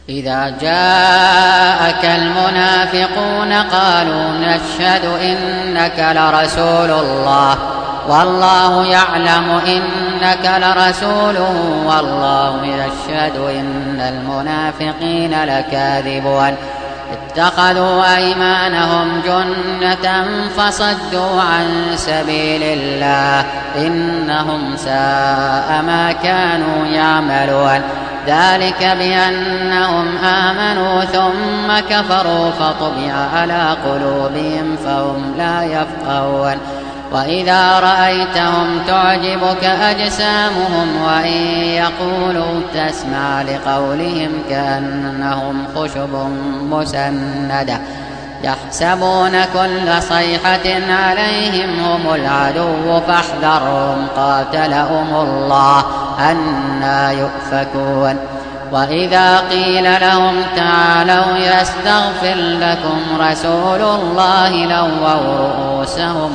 إذا جاءك المنافقون قالوا نشهد إنك لرسول الله والله يعلم إنك لرسوله والله يشهد إن المنافقين لكاذبون اتخذوا أيمانهم جنة فصدوا عن سبيل الله إنهم ساء ما كانوا يعملون ذلك بأنهم آمنوا ثم كفروا فطبع على قلوبهم فهم لا يفقهون وإذا رأيتهم تعجبك أجسامهم وإن يقولوا تسمع لقولهم كأنهم خشب مسندة يحسبون كل صيحة عليهم هم العدو فاحذرهم قاتلهم الله أنى يؤفكون وإذا قيل لهم تعالوا يستغفر لكم رسول الله لووا رؤوسهم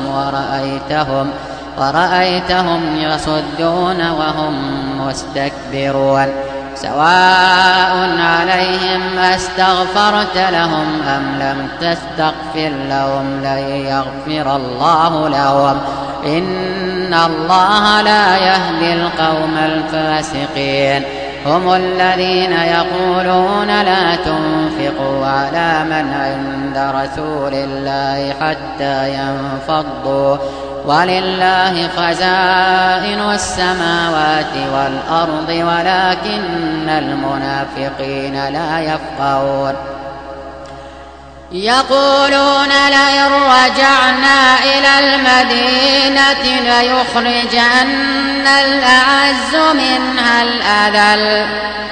ورأيتهم يصدون وهم مستكبرون سواء عليهم أستغفرت لهم أم لم تستغفر لهم لن يغفر الله لهم إن الله لا يهدي القوم الفاسقين هم الذين يقولون لا تنفقوا على من عند رسول الله حتى ينفضوا ولله خزائن السماوات والأرض ولكن المنافقين لا يفقهون يقولون لئن رجعنا إلى المدينة ليخرجن الأعز منها الأذل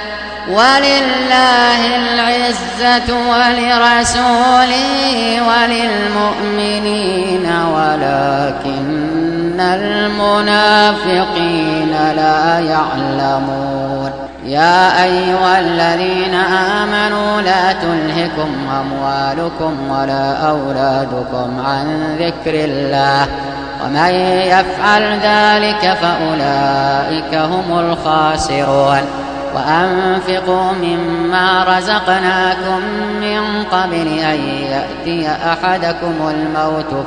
ولله العزة ولرسوله وللمؤمنين ولكن المنافقين لا يعلمون يا أيها الذين آمنوا لا تلهكم أموالكم ولا أولادكم عن ذكر الله ومن يفعل ذلك فأولئك هم الخاسرون وأنفقوا مما رزقناكم من قبل أن يأتي أحدكم الموت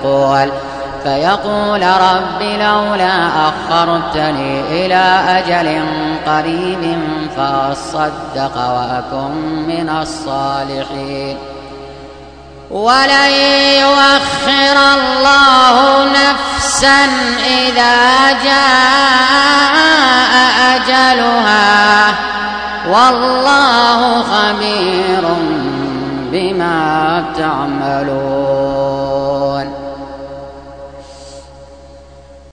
فيقول رب لولا أخرتني إلى أجل قريب فأصدق وأكن من الصالحين ولن يؤخر الله نفسا إذا جاء أجلها والله خبير بما تعملون.